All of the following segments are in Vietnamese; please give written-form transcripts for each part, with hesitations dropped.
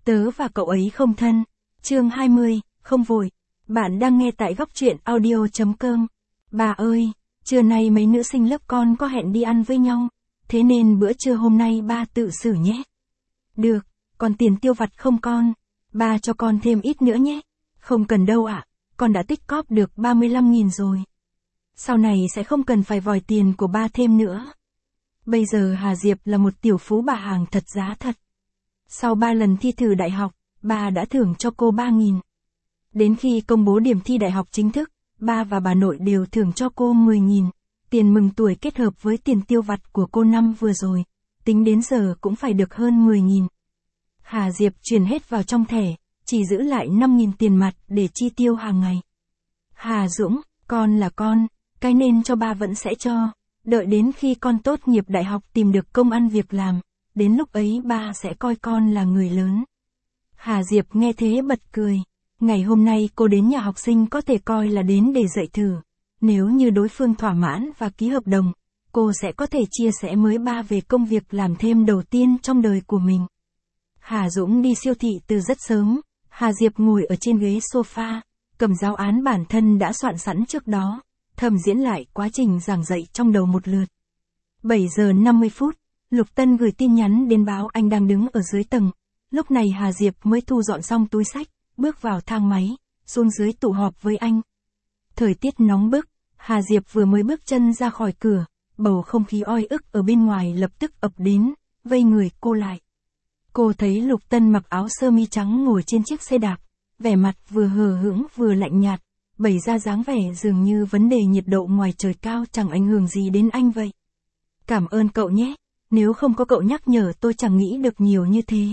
Tớ và cậu ấy không thân. Chương 20, không vội. Bạn đang nghe tại góc truyện audio.com. Bà ơi, trưa nay mấy nữ sinh lớp con có hẹn đi ăn với nhau, thế nên bữa trưa hôm nay ba tự xử nhé. Được, còn tiền tiêu vặt không con? Ba cho con thêm ít nữa nhé. Không cần đâu ạ, con đã tích cóp được 35.000 rồi. Sau này sẽ không cần phải vòi tiền của ba thêm nữa. Bây giờ Hà Diệp là một tiểu phú bà hàng thật giá thật. Sau 3 lần thi thử đại học, ba đã thưởng cho cô 3.000. Đến khi công bố điểm thi đại học chính thức, ba và bà nội đều thưởng cho cô 10.000. Tiền mừng tuổi kết hợp với tiền tiêu vặt của cô năm vừa rồi, tính đến giờ cũng phải được hơn 10.000. Hà Diệp chuyển hết vào trong thẻ, chỉ giữ lại 5.000 tiền mặt để chi tiêu hàng ngày. Hà Dũng, con là con, cái nên cho ba vẫn sẽ cho, đợi đến khi con tốt nghiệp đại học tìm được công ăn việc làm, đến lúc ấy ba sẽ coi con là người lớn. Hà Diệp nghe thế bật cười. Ngày hôm nay cô đến nhà học sinh có thể coi là đến để dạy thử. Nếu như đối phương thỏa mãn và ký hợp đồng, cô sẽ có thể chia sẻ với ba về công việc làm thêm đầu tiên trong đời của mình. Hà Dũng đi siêu thị từ rất sớm. Hà Diệp ngồi ở trên ghế sofa, cầm giáo án bản thân đã soạn sẵn trước đó, thầm diễn lại quá trình giảng dạy trong đầu một lượt. 7 giờ 50 phút, Lục Tân gửi tin nhắn đến báo anh đang đứng ở dưới tầng. Lúc này Hà Diệp mới thu dọn xong túi xách, bước vào thang máy, xuống dưới tụ họp với anh. Thời tiết nóng bức, Hà Diệp vừa mới bước chân ra khỏi cửa, bầu không khí oi ức ở bên ngoài lập tức ập đến, vây người cô lại. Cô thấy Lục Tân mặc áo sơ mi trắng ngồi trên chiếc xe đạp, vẻ mặt vừa hờ hững vừa lạnh nhạt, bày ra dáng vẻ dường như vấn đề nhiệt độ ngoài trời cao chẳng ảnh hưởng gì đến anh vậy. Cảm ơn cậu nhé, nếu không có cậu nhắc nhở tôi chẳng nghĩ được nhiều như thế.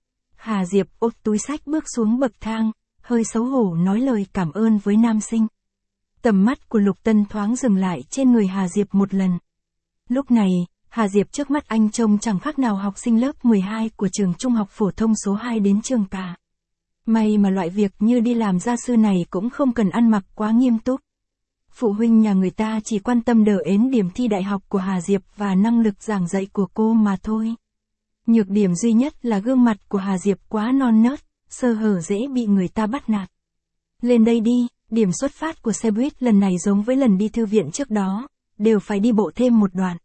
Hà Diệp ôm túi xách bước xuống bậc thang, hơi xấu hổ nói lời cảm ơn với nam sinh. Tầm mắt của Lục Tân thoáng dừng lại trên người Hà Diệp một lần. Lúc này, Hà Diệp trước mắt anh trông chẳng khác nào học sinh lớp 12 của trường trung học phổ thông số 2 đến trường cả. May mà loại việc như đi làm gia sư này cũng không cần ăn mặc quá nghiêm túc. Phụ huynh nhà người ta chỉ quan tâm đờ ến điểm thi đại học của Hà Diệp và năng lực giảng dạy của cô mà thôi. Nhược điểm duy nhất là gương mặt của Hà Diệp quá non nớt, sơ hở dễ bị người ta bắt nạt. Lên đây đi, điểm xuất phát của xe buýt lần này giống với lần đi thư viện trước đó, đều phải đi bộ thêm một đoạn.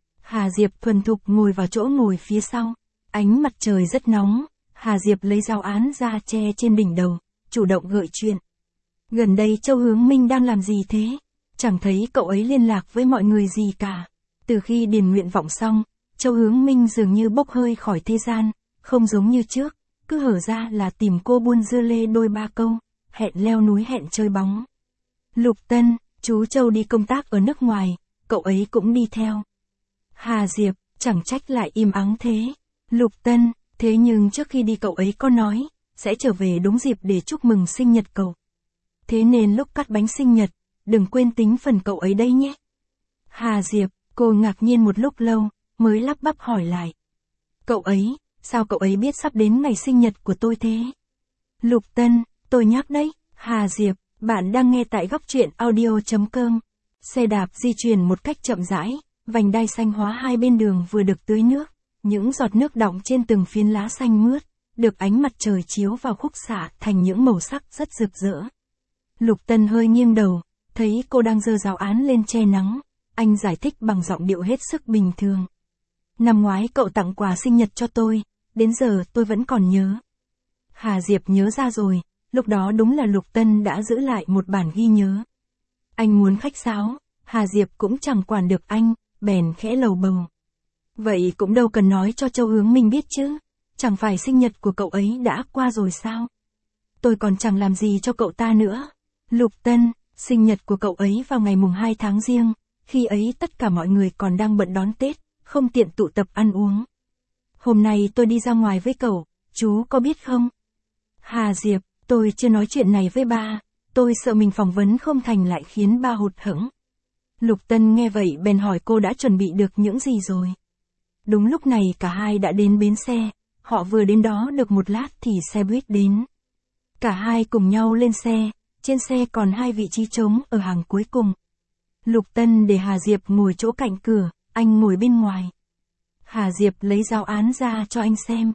Hà Diệp thuần thục ngồi vào chỗ ngồi phía sau, ánh mặt trời rất nóng, Hà Diệp lấy giáo án ra che trên đỉnh đầu, chủ động gợi chuyện. Gần đây Châu Hướng Minh đang làm gì thế? Chẳng thấy cậu ấy liên lạc với mọi người gì cả. Từ khi điền nguyện vọng xong, Châu Hướng Minh dường như bốc hơi khỏi thế gian, không giống như trước, cứ hở ra là tìm cô buôn dưa lê đôi ba câu, hẹn leo núi hẹn chơi bóng. Lục Tân, chú Châu đi công tác ở nước ngoài, cậu ấy cũng đi theo. Hà Diệp, chẳng trách lại im ắng thế. Lục Tân, thế nhưng trước khi đi cậu ấy có nói, sẽ trở về đúng dịp để chúc mừng sinh nhật cậu. Thế nên lúc cắt bánh sinh nhật, đừng quên tính phần cậu ấy đây nhé. Hà Diệp, cô ngạc nhiên một lúc lâu, mới lắp bắp hỏi lại. Cậu ấy, sao cậu ấy biết sắp đến ngày sinh nhật của tôi thế? Lục Tân, tôi nhắc đấy. Hà Diệp, bạn đang nghe tại góc truyện audio.com. Xe đạp di chuyển một cách chậm rãi, vành đai xanh hóa hai bên đường vừa được tưới nước, những giọt nước đọng trên từng phiến lá xanh mướt, được ánh mặt trời chiếu vào khúc xạ thành những màu sắc rất rực rỡ. Lục Tân hơi nghiêng đầu, thấy cô đang giơ giáo án lên che nắng, anh giải thích bằng giọng điệu hết sức bình thường. Năm ngoái cậu tặng quà sinh nhật cho tôi, đến giờ tôi vẫn còn nhớ. Hà Diệp nhớ ra rồi, lúc đó đúng là Lục Tân đã giữ lại một bản ghi nhớ. Anh muốn khách sáo, Hà Diệp cũng chẳng quản được anh, bèn khẽ lầu bầu. Vậy cũng đâu cần nói cho Châu Hướng Minh biết chứ, chẳng phải sinh nhật của cậu ấy đã qua rồi sao? Tôi còn chẳng làm gì cho cậu ta nữa. Lục Tân, sinh nhật của cậu ấy vào ngày mùng 2 tháng Giêng, khi ấy tất cả mọi người còn đang bận đón Tết, không tiện tụ tập ăn uống. Hôm nay tôi đi ra ngoài với cậu, chú có biết không? Hà Diệp, tôi chưa nói chuyện này với ba, tôi sợ mình phỏng vấn không thành lại khiến ba hụt hẫng. Lục Tân nghe vậy bèn hỏi cô đã chuẩn bị được những gì rồi. Đúng lúc này cả hai đã đến bến xe, họ vừa đến đó được một lát thì xe buýt đến. Cả hai cùng nhau lên xe, trên xe còn 2 vị trí trống ở hàng cuối cùng. Lục Tân để Hà Diệp ngồi chỗ cạnh cửa, anh ngồi bên ngoài. Hà Diệp lấy giáo án ra cho anh xem.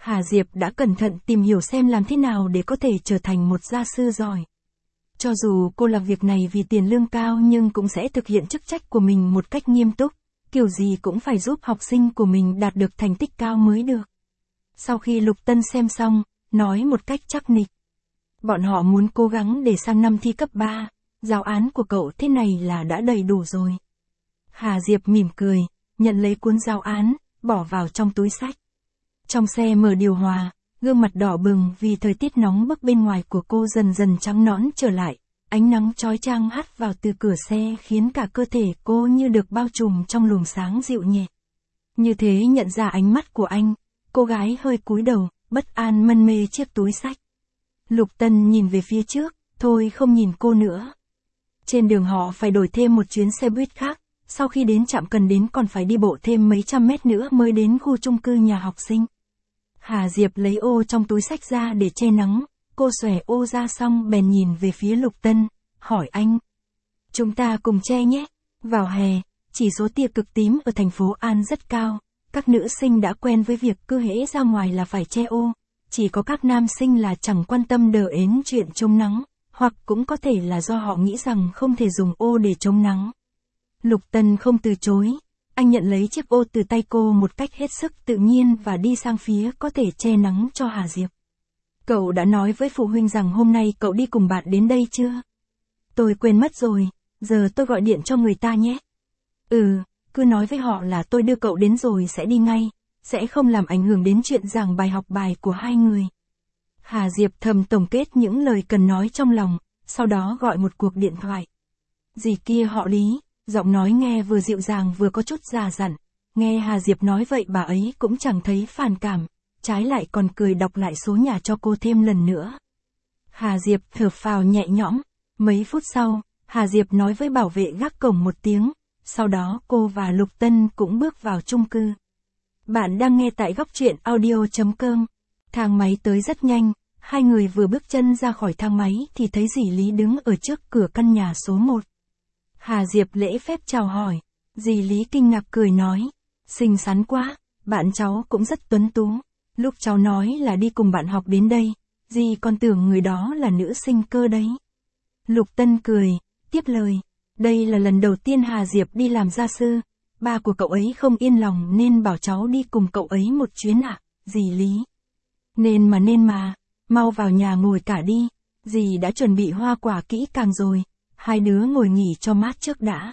Hà Diệp đã cẩn thận tìm hiểu xem làm thế nào để có thể trở thành một gia sư giỏi. Cho dù cô làm việc này vì tiền lương cao nhưng cũng sẽ thực hiện chức trách của mình một cách nghiêm túc, kiểu gì cũng phải giúp học sinh của mình đạt được thành tích cao mới được. Sau khi Lục Tân xem xong, nói một cách chắc nịch. Bọn họ muốn cố gắng để sang năm thi cấp 3, giáo án của cậu thế này là đã đầy đủ rồi. Hà Diệp mỉm cười, nhận lấy cuốn giáo án, bỏ vào trong túi xách. Trong xe mở điều hòa, gương mặt đỏ bừng vì thời tiết nóng bức bên ngoài của cô dần dần trắng nõn trở lại. Ánh nắng chói chang hắt vào từ cửa xe khiến cả cơ thể cô như được bao trùm trong luồng sáng dịu nhẹ. Như thế nhận ra ánh mắt của anh, cô gái hơi cúi đầu, bất an mân mê chiếc túi xách. Lục Tân nhìn về phía trước, thôi không nhìn cô nữa. Trên đường họ phải đổi thêm một chuyến xe buýt khác, sau khi đến trạm cần đến còn phải đi bộ thêm mấy trăm mét nữa mới đến khu chung cư nhà học sinh. Hà Diệp lấy ô trong túi xách ra để che nắng, cô xòe ô ra xong bèn nhìn về phía Lục Tân, hỏi anh. Chúng ta cùng che nhé, vào hè, chỉ số tia cực tím ở thành phố An rất cao, các nữ sinh đã quen với việc cứ hễ ra ngoài là phải che ô, chỉ có các nam sinh là chẳng quan tâm đờ ến chuyện chống nắng, hoặc cũng có thể là do họ nghĩ rằng không thể dùng ô để chống nắng. Lục Tân không từ chối, anh nhận lấy chiếc ô từ tay cô một cách hết sức tự nhiên và đi sang phía có thể che nắng cho Hà Diệp. Cậu đã nói với phụ huynh rằng hôm nay cậu đi cùng bạn đến đây chưa? Tôi quên mất rồi, giờ tôi gọi điện cho người ta nhé. Cứ nói với họ là tôi đưa cậu đến rồi sẽ đi ngay, sẽ không làm ảnh hưởng đến chuyện giảng bài của hai người. Hà Diệp thầm tổng kết những lời cần nói trong lòng, sau đó gọi một cuộc điện thoại. Dì kia họ Lý, giọng nói nghe vừa dịu dàng vừa có chút già dặn, nghe Hà Diệp nói vậy bà ấy cũng chẳng thấy phản cảm, trái lại còn cười đọc lại số nhà cho cô thêm lần nữa. Hà Diệp thở phào nhẹ nhõm, mấy phút sau, Hà Diệp nói với bảo vệ gác cổng một tiếng, sau đó cô và Lục Tân cũng bước vào chung cư. Bạn đang nghe tại góc truyện audio.com. Thang máy tới rất nhanh, hai người vừa bước chân ra khỏi thang máy thì thấy dì Lý đứng ở trước cửa căn nhà số 1. Hà Diệp lễ phép chào hỏi, dì Lý kinh ngạc cười nói, xinh xắn quá, bạn cháu cũng rất tuấn tú, lúc cháu nói là đi cùng bạn học đến đây, dì còn tưởng người đó là nữ sinh cơ đấy. Lục Tân cười, tiếp lời, đây là lần đầu tiên Hà Diệp đi làm gia sư, ba của cậu ấy không yên lòng nên bảo cháu đi cùng cậu ấy một chuyến ạ, dì Lý. Nên mà, mau vào nhà ngồi cả đi, dì đã chuẩn bị hoa quả kỹ càng rồi, hai đứa ngồi nghỉ cho mát trước đã.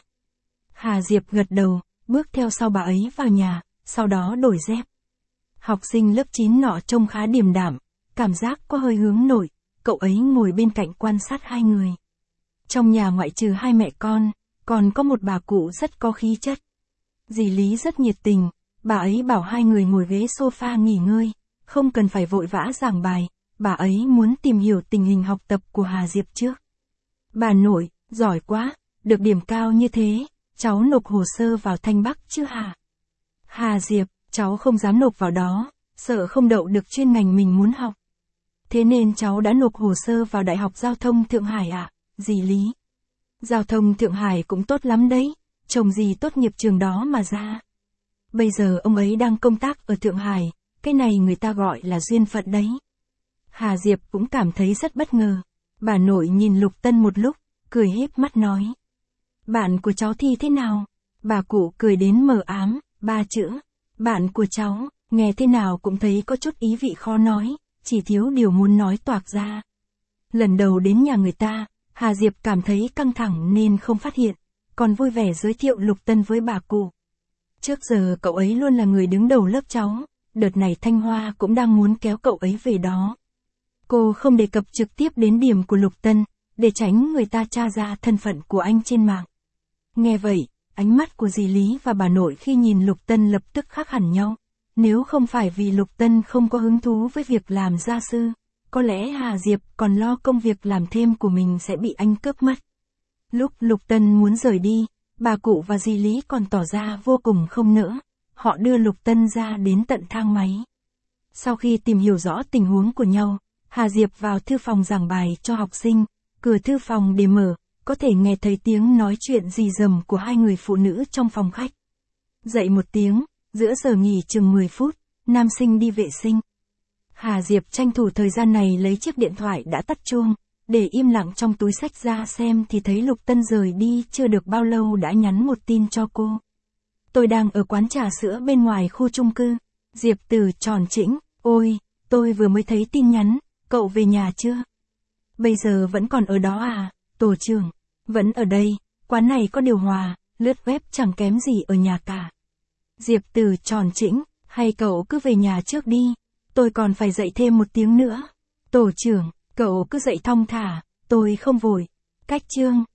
Hà Diệp gật đầu, bước theo sau bà ấy vào nhà, sau đó đổi dép. Học sinh lớp 9 nọ trông khá điềm đạm, cảm giác có hơi hướng nội, cậu ấy ngồi bên cạnh quan sát hai người. Trong nhà ngoại trừ hai mẹ con, còn có một bà cụ rất có khí chất. Dì Lý rất nhiệt tình, bà ấy bảo hai người ngồi ghế sofa nghỉ ngơi, không cần phải vội vã giảng bài, bà ấy muốn tìm hiểu tình hình học tập của Hà Diệp trước. Bà nội, giỏi quá, được điểm cao như thế, cháu nộp hồ sơ vào Thanh Bắc chứ hả? Hà Diệp, cháu không dám nộp vào đó, sợ không đậu được chuyên ngành mình muốn học. Thế nên cháu đã nộp hồ sơ vào Đại học Giao thông Thượng Hải ạ, dì Lý. Giao thông Thượng Hải cũng tốt lắm đấy, chồng dì tốt nghiệp trường đó mà ra. Bây giờ ông ấy đang công tác ở Thượng Hải, cái này người ta gọi là duyên phận đấy. Hà Diệp cũng cảm thấy rất bất ngờ. Bà nội nhìn Lục Tân một lúc, cười híp mắt nói. Bạn của cháu thi thế nào? Bà cụ cười đến mờ ám, ba chữ. Bạn của cháu, nghe thế nào cũng thấy có chút ý vị khó nói, chỉ thiếu điều muốn nói toạc ra. Lần đầu đến nhà người ta, Hà Diệp cảm thấy căng thẳng nên không phát hiện, còn vui vẻ giới thiệu Lục Tân với bà cụ. Trước giờ cậu ấy luôn là người đứng đầu lớp cháu, đợt này Thanh Hoa cũng đang muốn kéo cậu ấy về đó. Cô không đề cập trực tiếp đến điểm của Lục Tân, để tránh người ta tra ra thân phận của anh trên mạng. Nghe vậy, ánh mắt của dì Lý và bà nội khi nhìn Lục Tân lập tức khác hẳn nhau. Nếu không phải vì Lục Tân không có hứng thú với việc làm gia sư, có lẽ Hà Diệp còn lo công việc làm thêm của mình sẽ bị anh cướp mất. Lúc Lục Tân muốn rời đi, bà cụ và dì Lý còn tỏ ra vô cùng không nỡ. Họ đưa Lục Tân ra đến tận thang máy. Sau khi tìm hiểu rõ tình huống của nhau, Hà Diệp vào thư phòng giảng bài cho học sinh, cửa thư phòng để mở, có thể nghe thấy tiếng nói chuyện rì rầm của hai người phụ nữ trong phòng khách. Dậy một tiếng, giữa giờ nghỉ chừng 10 phút, nam sinh đi vệ sinh. Hà Diệp tranh thủ thời gian này lấy chiếc điện thoại đã tắt chuông, để im lặng trong túi xách ra xem thì thấy Lục Tân rời đi chưa được bao lâu đã nhắn một tin cho cô. Tôi đang ở quán trà sữa bên ngoài khu chung cư. Diệp Từ tròn chỉnh, ôi, tôi vừa mới thấy tin nhắn, cậu về nhà chưa? Bây giờ vẫn còn ở đó à, tổ trưởng? Vẫn ở đây, quán này có điều hòa, lướt web chẳng kém gì ở nhà cả. Diệp Từ tròn chỉnh, hay cậu cứ về nhà trước đi, tôi còn phải dậy thêm một tiếng nữa. Tổ trưởng, cậu cứ dậy thong thả, tôi không vội. Cách chương